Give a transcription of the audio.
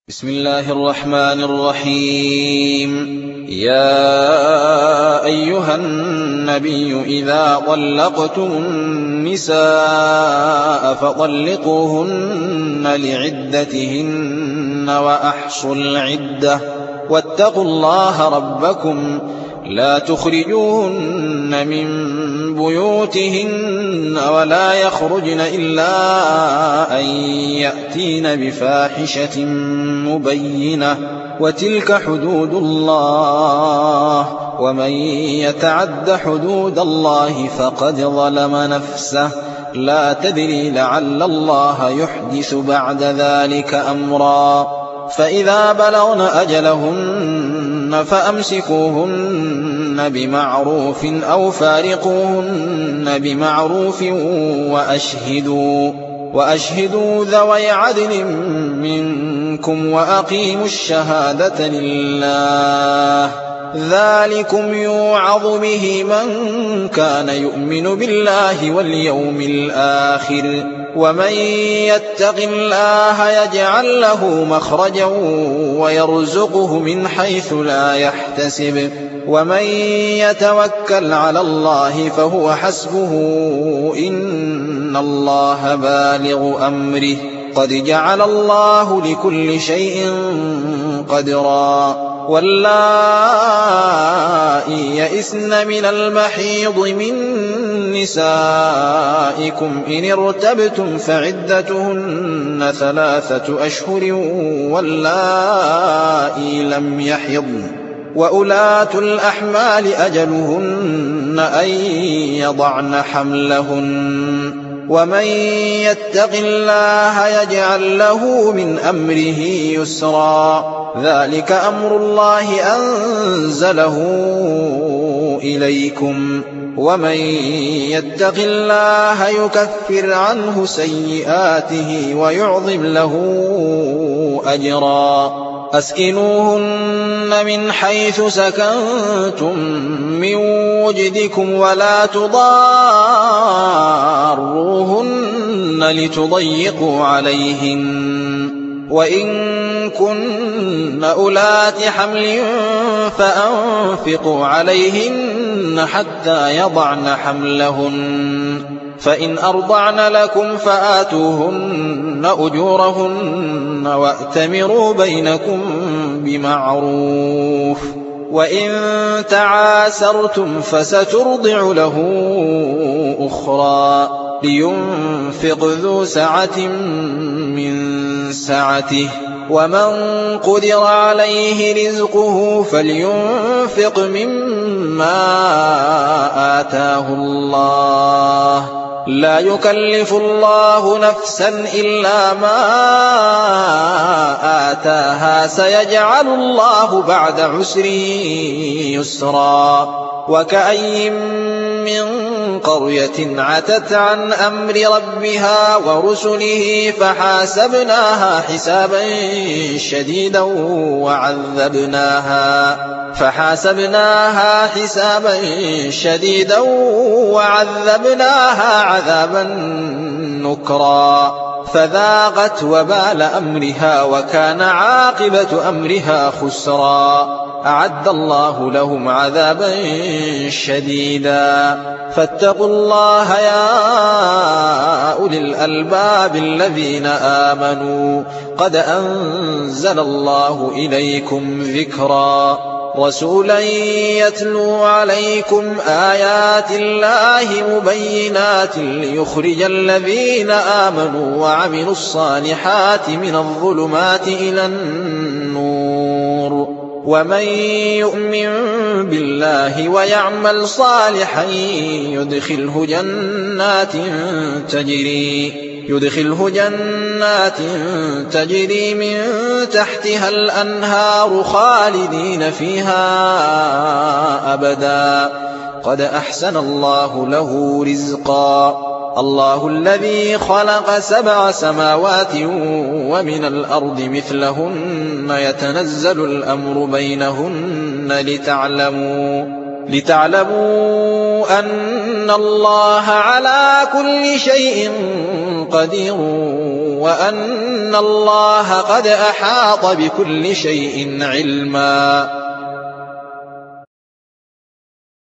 بسم الله الرحمن الرحيم. يا أيها النبي إذا طلقتم النساء فطلقوهن لعدتهن وأحصوا العدة واتقوا الله ربكم لا تخرجوهن من بيوتهن ولا يخرجن إلا أن يأتين بفاحشة مبينة وتلك حدود الله ومن يتعد حدود الله فقد ظلم نفسه لا تدري لعل الله يحدث بعد ذلك أمرا فإذا بلغن أجلهن فأمسكوهن بمعروف أو فارقوهن بمعروف وأشهدوا ذوي عدل منكم وأقيموا الشهادة لله ذلكم يوعظ به من كان يؤمن بالله واليوم الآخر ومن يتق الله يجعل له مخرجا ويرزقه من حيث لا يحتسب ومن يتوكل على الله فهو حسبه إن الله بالغ أمره قد جعل الله لكل شيء قدرا واللائي يئسن من المحيض من نسائكم إن ارتبتم فعدتهن 3 أشهر واللائي لم يحضن وأولاة الأحمال أجلهن أن يضعن حملهن ومن يتق الله يجعل له من أمره يسرا ذلك أمر الله أنزله إليكم ومن يتق الله يكفر عنه سيئاته ويعظم له أجرا أسكنوهن من حيث سكنتم من وجدكم ولا تضاروهن لتضيقوا عليهن وإن كن أولات حمل فأنفقوا عليهن حتى يضعن حملهن فإن أرضعن لكم فآتوهن أجورهن وأتمروا بينكم بمعروف وإن تعاسرتم فسترضع له أخرى لينفق ذو سعة من سعته ومن قدر عليه رزقه فلينفق مما آتاه الله لا يكلف الله نفسا إلا ما آتاها سيجعل الله بعد عسر يسرا وكأي من قرية عتت عن أمر ربها ورسله فحاسبناها حسابا شديدا وعذبناها عذابا نكرا فذاقت وبال أمرها وكان عاقبة أمرها خسرا أعد الله لهم عذابا شديدا فاتقوا الله يا أولي الألباب الذين آمنوا قد أنزل الله إليكم ذكرا رسولا يتلو عليكم آيات الله مبينات ليخرج الذين آمنوا وعملوا الصالحات من الظلمات إلى النور ومن يؤمن بالله ويعمل صالحا يدخله جنات تجري من تحتها الأنهار خالدين فيها أبدا قد أحسن الله له رزقا الله الذي خلق 7 سماوات ومن الأرض مثلهن يتنزل الأمر بينهن لتعلموا أن الله على كل شيء قدير وأن الله قد أحاط بكل شيء علما.